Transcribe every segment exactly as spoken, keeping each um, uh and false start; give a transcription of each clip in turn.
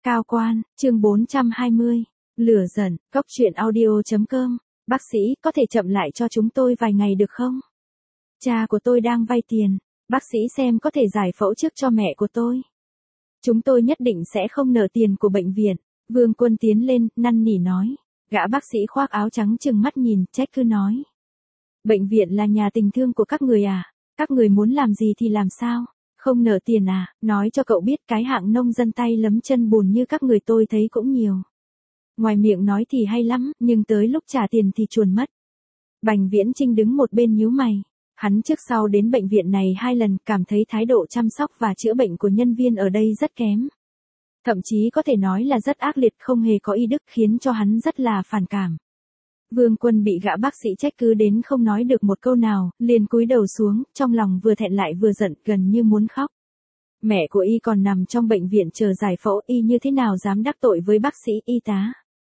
Cao quan, chương bốn trăm hai mươi. Lửa giận, cốc truyện audio chấm com. Bác sĩ, có thể chậm lại cho chúng tôi vài ngày được không? Cha của tôi đang vay tiền. Bác sĩ xem có thể giải phẫu trước cho mẹ của tôi. Chúng tôi nhất định sẽ không nợ tiền của bệnh viện. Vương Quân tiến lên, năn nỉ nói. Gã bác sĩ khoác áo trắng trừng mắt nhìn, trách cứ nói. Bệnh viện là nhà tình thương của các người à? Các người muốn làm gì thì làm sao? Không nợ tiền à? Nói cho cậu biết cái hạng nông dân tay lấm chân bùn như các người tôi thấy cũng nhiều. Ngoài miệng nói thì hay lắm, nhưng tới lúc trả tiền thì chuồn mất. Bành Viễn Chinh đứng một bên nhíu mày. Hắn trước sau đến bệnh viện này hai lần, cảm thấy thái độ chăm sóc và chữa bệnh của nhân viên ở đây rất kém. Thậm chí có thể nói là rất ác liệt, không hề có y đức, khiến cho hắn rất là phản cảm. Vương Quân bị gã bác sĩ trách cứ đến không nói được một câu nào, liền cúi đầu xuống, trong lòng vừa thẹn lại vừa giận, gần như muốn khóc. Mẹ của y còn nằm trong bệnh viện chờ giải phẫu, y như thế nào dám đắc tội với bác sĩ y tá.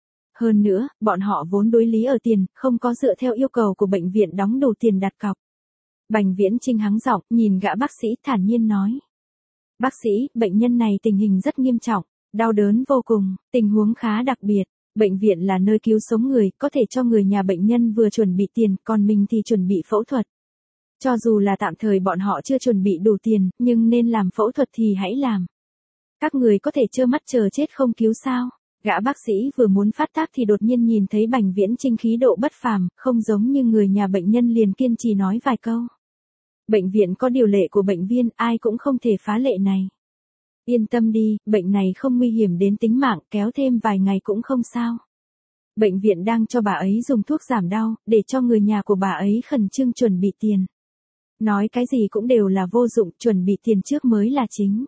Hơn nữa, bọn họ vốn đối lý ở tiền, không có dựa theo yêu cầu của bệnh viện đóng đủ tiền đặt cọc. Bành Viễn Chinh hắng giọng, nhìn gã bác sĩ thản nhiên nói. Bác sĩ, bệnh nhân này tình hình rất nghiêm trọng, đau đớn vô cùng, tình huống khá đặc biệt. Bệnh viện là nơi cứu sống người, có thể cho người nhà bệnh nhân vừa chuẩn bị tiền, còn mình thì chuẩn bị phẫu thuật. Cho dù là tạm thời bọn họ chưa chuẩn bị đủ tiền, nhưng nên làm phẫu thuật thì hãy làm. Các người có thể trơ mắt chờ chết không cứu sao? Gã bác sĩ vừa muốn phát tác thì đột nhiên nhìn thấy Bành Viễn Chinh khí độ bất phàm, không giống như người nhà bệnh nhân, liền kiên trì nói vài câu. Bệnh viện có điều lệ của bệnh viên, ai cũng không thể phá lệ này. Yên tâm đi, bệnh này không nguy hiểm đến tính mạng, kéo thêm vài ngày cũng không sao. Bệnh viện đang cho bà ấy dùng thuốc giảm đau, để cho người nhà của bà ấy khẩn trương chuẩn bị tiền. Nói cái gì cũng đều là vô dụng, chuẩn bị tiền trước mới là chính.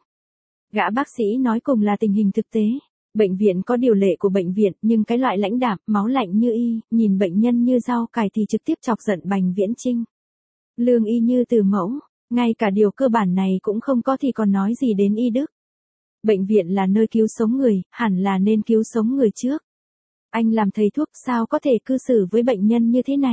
Gã bác sĩ nói cùng là tình hình thực tế. Bệnh viện có điều lệ của bệnh viện, nhưng cái loại lãnh đạm, máu lạnh như y, nhìn bệnh nhân như rau cải thì trực tiếp chọc giận Bành Viễn Chinh. Lương y như từ mẫu, ngay cả điều cơ bản này cũng không có thì còn nói gì đến y đức. Bệnh viện là nơi cứu sống người, hẳn là nên cứu sống người trước. Anh làm thầy thuốc sao có thể cư xử với bệnh nhân như thế này?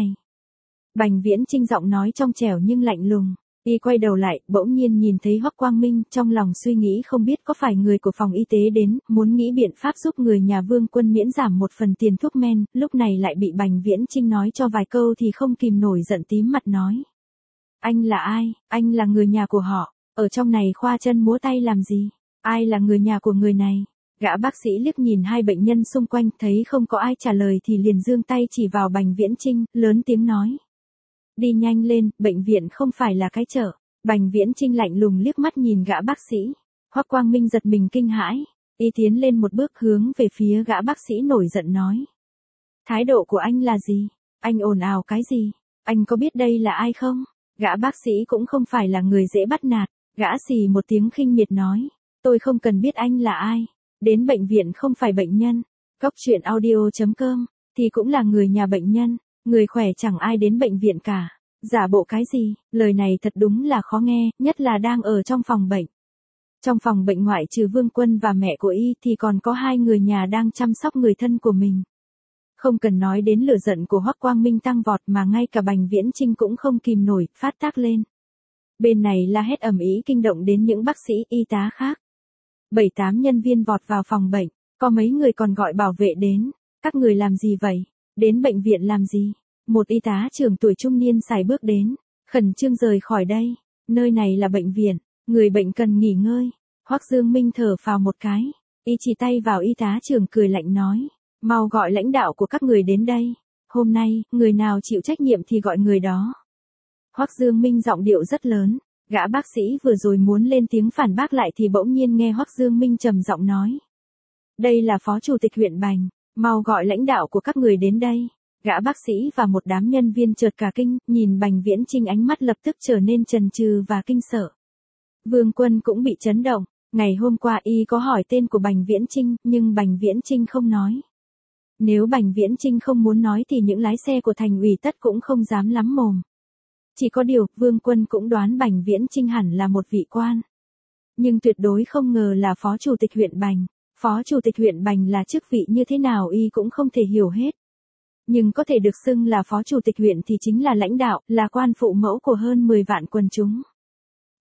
Bành Viễn Chinh giọng nói trong trẻo nhưng lạnh lùng. Y quay đầu lại, bỗng nhiên nhìn thấy Hoắc Quang Minh, trong lòng suy nghĩ không biết có phải người của phòng y tế đến, muốn nghĩ biện pháp giúp người nhà Vương Quân miễn giảm một phần tiền thuốc men, lúc này lại bị Bành Viễn Chinh nói cho vài câu thì không kìm nổi giận tím mặt nói. Anh là ai? Anh là người nhà của họ, ở trong này khoa chân múa tay làm gì? Ai là người nhà của người này? Gã bác sĩ liếc nhìn hai bệnh nhân xung quanh, thấy không có ai trả lời thì liền giương tay chỉ vào Bành Viễn Chinh, lớn tiếng nói. Đi nhanh lên, bệnh viện không phải là cái chợ. Bành Viễn Chinh lạnh lùng liếc mắt nhìn gã bác sĩ. Hoắc Quang Minh giật mình kinh hãi. Y tiến lên một bước hướng về phía gã bác sĩ nổi giận nói. Thái độ của anh là gì? Anh ồn ào cái gì? Anh có biết đây là ai không? Gã bác sĩ cũng không phải là người dễ bắt nạt. Gã xì một tiếng khinh miệt nói. Tôi không cần biết anh là ai. Đến bệnh viện không phải bệnh nhân. Cốc truyện audio chấm com. Thì cũng là người nhà bệnh nhân. Người khỏe chẳng ai đến bệnh viện cả. Giả bộ cái gì? Lời này thật đúng là khó nghe, nhất là đang ở trong phòng bệnh. Trong phòng bệnh ngoại trừ Vương Quân và mẹ của y thì còn có hai người nhà đang chăm sóc người thân của mình. Không cần nói đến lửa giận của Hoắc Quang Minh tăng vọt mà ngay cả Bành Viễn Chinh cũng không kìm nổi, phát tác lên. Bên này la hét ầm ĩ kinh động đến những bác sĩ y tá khác. Bảy tám nhân viên vọt vào phòng bệnh, có mấy người còn gọi bảo vệ đến. Các người làm gì vậy? Đến bệnh viện làm gì? Một y tá trưởng tuổi trung niên sải bước đến, khẩn trương rời khỏi đây. Nơi này là bệnh viện, người bệnh cần nghỉ ngơi. Hoắc Dương Minh thở phào một cái, y chỉ tay vào y tá trưởng cười lạnh nói, mau gọi lãnh đạo của các người đến đây. Hôm nay, người nào chịu trách nhiệm thì gọi người đó. Hoắc Dương Minh giọng điệu rất lớn, gã bác sĩ vừa rồi muốn lên tiếng phản bác lại thì bỗng nhiên nghe Hoắc Dương Minh trầm giọng nói. Đây là phó chủ tịch huyện Bành, mau gọi lãnh đạo của các người đến đây. Gã bác sĩ và một đám nhân viên chợt cả kinh, nhìn Bành Viễn Chinh ánh mắt lập tức trở nên chần chừ và kinh sợ. Vương Quân cũng bị chấn động, ngày hôm qua y có hỏi tên của Bành Viễn Chinh, nhưng Bành Viễn Chinh không nói. Nếu Bành Viễn Chinh không muốn nói thì những lái xe của thành ủy tất cũng không dám lắm mồm. Chỉ có điều, Vương Quân cũng đoán Bành Viễn Chinh hẳn là một vị quan. Nhưng tuyệt đối không ngờ là phó chủ tịch huyện Bành. Phó chủ tịch huyện Bành là chức vị như thế nào y cũng không thể hiểu hết. Nhưng có thể được xưng là phó chủ tịch huyện thì chính là lãnh đạo, là quan phụ mẫu của hơn mười vạn quần chúng.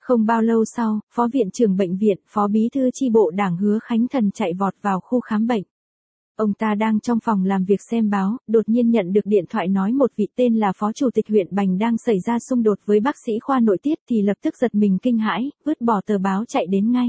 Không bao lâu sau, phó viện trưởng bệnh viện, phó bí thư chi bộ Đảng Hứa Khánh Thần chạy vọt vào khu khám bệnh. Ông ta đang trong phòng làm việc xem báo, đột nhiên nhận được điện thoại nói một vị tên là phó chủ tịch huyện Bành đang xảy ra xung đột với bác sĩ khoa nội tiết thì lập tức giật mình kinh hãi, vứt bỏ tờ báo chạy đến ngay.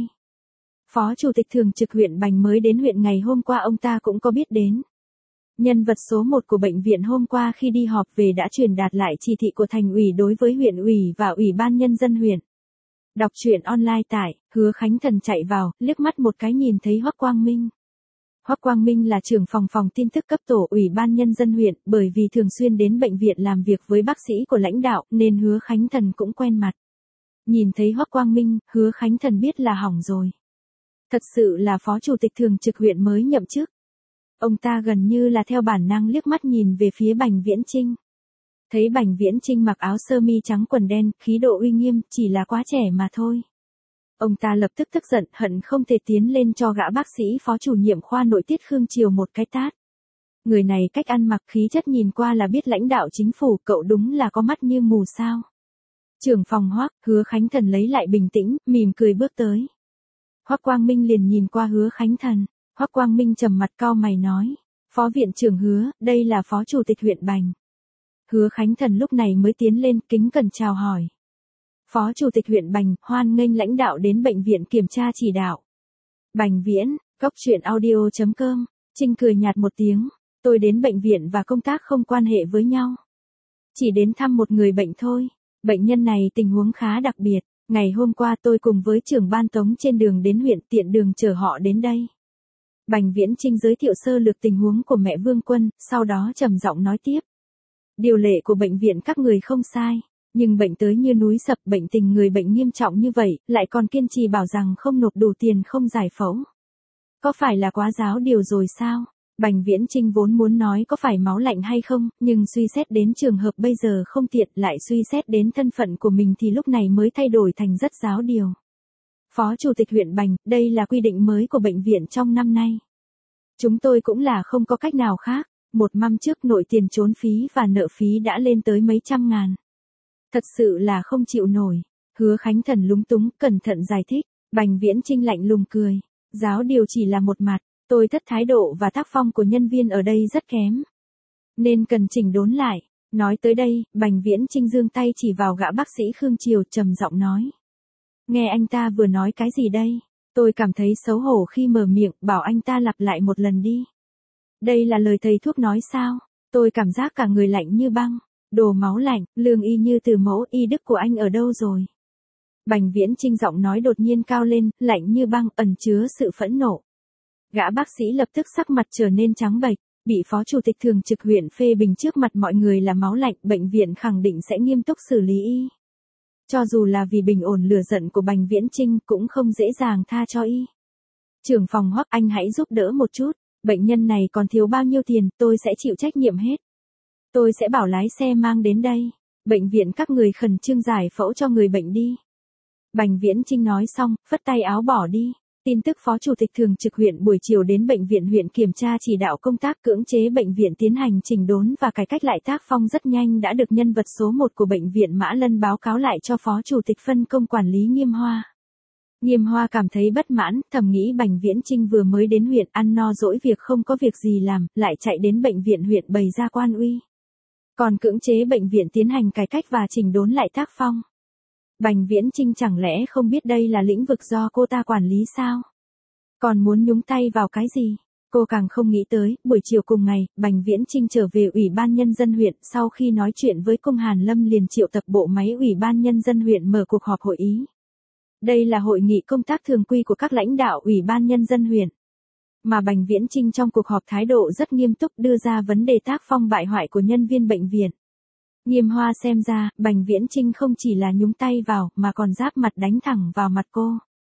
Phó chủ tịch thường trực huyện Bành mới đến huyện ngày hôm qua ông ta cũng có biết đến. Nhân vật số một của bệnh viện hôm qua khi đi họp về đã truyền đạt lại chỉ thị của thành ủy đối với huyện ủy và ủy ban nhân dân huyện. Đọc truyện online tại Hứa Khánh Thần chạy vào, liếc mắt một cái nhìn thấy Hoắc Quang Minh. Hoắc Quang Minh là trưởng phòng phòng tin tức cấp tổ ủy ban nhân dân huyện, bởi vì thường xuyên đến bệnh viện làm việc với bác sĩ của lãnh đạo nên Hứa Khánh Thần cũng quen mặt. Nhìn thấy Hoắc Quang Minh, Hứa Khánh Thần biết là hỏng rồi. Thật sự là phó chủ tịch thường trực huyện mới nhậm chức. Ông ta gần như là theo bản năng liếc mắt nhìn về phía Bành Viễn Chinh. Thấy Bành Viễn Chinh mặc áo sơ mi trắng quần đen, khí độ uy nghiêm, chỉ là quá trẻ mà thôi. Ông ta lập tức tức giận, hận không thể tiến lên cho gã bác sĩ phó chủ nhiệm khoa nội tiết Khương Triều một cái tát. Người này cách ăn mặc khí chất nhìn qua là biết lãnh đạo chính phủ, cậu đúng là có mắt như mù sao. Trưởng phòng Hoắc, Hứa Khánh Thần lấy lại bình tĩnh, mỉm cười bước tới. Hoắc Quang Minh liền nhìn qua Hứa Khánh Thần. Hoắc Quang Minh trầm mặt cau mày nói, phó viện trưởng Hứa, đây là phó chủ tịch huyện Bành. Hứa Khánh Thần lúc này mới tiến lên kính cẩn chào hỏi. Phó chủ tịch huyện Bành, hoan nghênh lãnh đạo đến bệnh viện kiểm tra chỉ đạo. Bành Viễn, góc truyện audio chấm com, Trinh cười nhạt một tiếng, tôi đến bệnh viện và công tác không quan hệ với nhau. Chỉ đến thăm một người bệnh thôi, bệnh nhân này tình huống khá đặc biệt, ngày hôm qua tôi cùng với trưởng ban Tống trên đường đến huyện tiện đường chở họ đến đây. Bành Viễn Trinh giới thiệu sơ lược tình huống của mẹ Vương Quân, sau đó trầm giọng nói tiếp. Điều lệ của bệnh viện các người không sai, nhưng bệnh tới như núi sập, bệnh tình người bệnh nghiêm trọng như vậy, lại còn kiên trì bảo rằng không nộp đủ tiền không giải phẫu. Có phải là quá giáo điều rồi sao? Bành Viễn Trinh vốn muốn nói có phải máu lạnh hay không, nhưng suy xét đến trường hợp bây giờ không tiện, lại suy xét đến thân phận của mình thì lúc này mới thay đổi thành rất giáo điều. Phó Chủ tịch huyện Bành, đây là quy định mới của bệnh viện trong năm nay. Chúng tôi cũng là không có cách nào khác, một năm trước nội tiền trốn phí và nợ phí đã lên tới mấy trăm ngàn. Thật sự là không chịu nổi. Hứa Khánh Thần lúng túng, cẩn thận giải thích. Bành Viễn Trinh lạnh lùng cười. Giáo điều chỉ là một mặt, tôi thất thái độ và tác phong của nhân viên ở đây rất kém. Nên cần chỉnh đốn lại. Nói tới đây, Bành Viễn Trinh giương tay chỉ vào gã bác sĩ Khương Triều trầm giọng nói. Nghe anh ta vừa nói cái gì đây? Tôi cảm thấy xấu hổ khi mở miệng, bảo anh ta lặp lại một lần đi. Đây là lời thầy thuốc nói sao? Tôi cảm giác cả người lạnh như băng. Đồ máu lạnh, lương y như từ mẫu, y đức của anh ở đâu rồi? Bành Viễn Trinh giọng nói đột nhiên cao lên, lạnh như băng, ẩn chứa sự phẫn nộ. Gã bác sĩ lập tức sắc mặt trở nên trắng bệch, bị phó chủ tịch thường trực huyện phê bình trước mặt mọi người là máu lạnh, bệnh viện khẳng định sẽ nghiêm túc xử lý y. Cho dù là vì bình ổn lửa giận của Bành Viễn Trinh cũng không dễ dàng tha cho y. Trưởng phòng Hoắc, anh hãy giúp đỡ một chút, bệnh nhân này còn thiếu bao nhiêu tiền, tôi sẽ chịu trách nhiệm hết. Tôi sẽ bảo lái xe mang đến đây. Bệnh viện các người khẩn trương giải phẫu cho người bệnh đi. Bành Viễn Trinh nói xong, phất tay áo bỏ đi. Tin tức phó chủ tịch thường trực huyện buổi chiều đến bệnh viện huyện kiểm tra chỉ đạo công tác cưỡng chế bệnh viện tiến hành chỉnh đốn và cải cách lại tác phong rất nhanh đã được nhân vật số một của bệnh viện Mã Lân báo cáo lại cho phó chủ tịch phân công quản lý Nghiêm Hoa. Nghiêm Hoa cảm thấy bất mãn, thầm nghĩ Bành Viễn Trinh vừa mới đến huyện ăn no dỗi việc không có việc gì làm, lại chạy đến bệnh viện huyện bày ra quan uy. Còn cưỡng chế bệnh viện tiến hành cải cách và chỉnh đốn lại tác phong. Bành Viễn Trinh chẳng lẽ không biết đây là lĩnh vực do cô ta quản lý sao? Còn muốn nhúng tay vào cái gì? Cô càng không nghĩ tới, buổi chiều cùng ngày, Bành Viễn Trinh trở về Ủy ban Nhân dân huyện, sau khi nói chuyện với Cung Hàn Lâm liền triệu tập bộ máy Ủy ban Nhân dân huyện mở cuộc họp hội ý. Đây là hội nghị công tác thường quy của các lãnh đạo Ủy ban Nhân dân huyện. Mà Bành Viễn Trinh trong cuộc họp thái độ rất nghiêm túc đưa ra vấn đề tác phong bại hoại của nhân viên bệnh viện. Nghiêm Hoa xem ra, Bành Viễn Trinh không chỉ là nhúng tay vào, mà còn giáp mặt đánh thẳng vào mặt cô.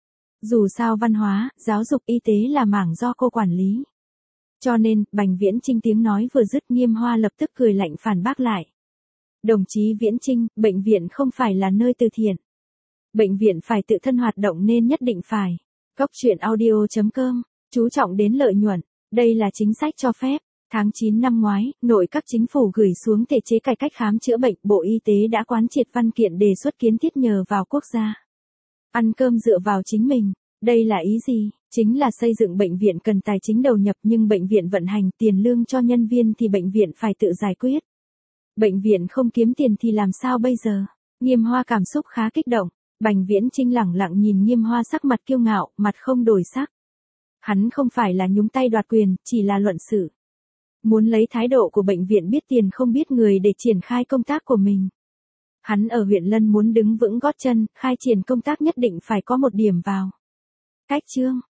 Dù sao văn hóa, giáo dục, y tế là mảng do cô quản lý. Cho nên, Bành Viễn Trinh tiếng nói vừa dứt Nghiêm Hoa lập tức cười lạnh phản bác lại. Đồng chí Viễn Trinh, bệnh viện không phải là nơi từ thiện. Bệnh viện phải tự thân hoạt động nên nhất định phải. Góc truyện audio chấm com, chú trọng đến lợi nhuận. Đây là chính sách cho phép. Tháng chín năm ngoái, nội các chính phủ gửi xuống thể chế cải cách khám chữa bệnh, Bộ Y tế đã quán triệt văn kiện đề xuất kiến thiết nhờ vào quốc gia. Ăn cơm dựa vào chính mình, đây là ý gì? Chính là xây dựng bệnh viện cần tài chính đầu nhập nhưng bệnh viện vận hành tiền lương cho nhân viên thì bệnh viện phải tự giải quyết. Bệnh viện không kiếm tiền thì làm sao bây giờ? Nghiêm Hoa cảm xúc khá kích động, Bành Viễn Chinh lẳng lặng nhìn Nghiêm Hoa sắc mặt kiêu ngạo, mặt không đổi sắc. Hắn không phải là nhúng tay đoạt quyền, chỉ là luận sự. Muốn lấy thái độ của bệnh viện biết tiền không biết người để triển khai công tác của mình. Hắn ở huyện Lân muốn đứng vững gót chân, khai triển công tác nhất định phải có một điểm vào. Cách chương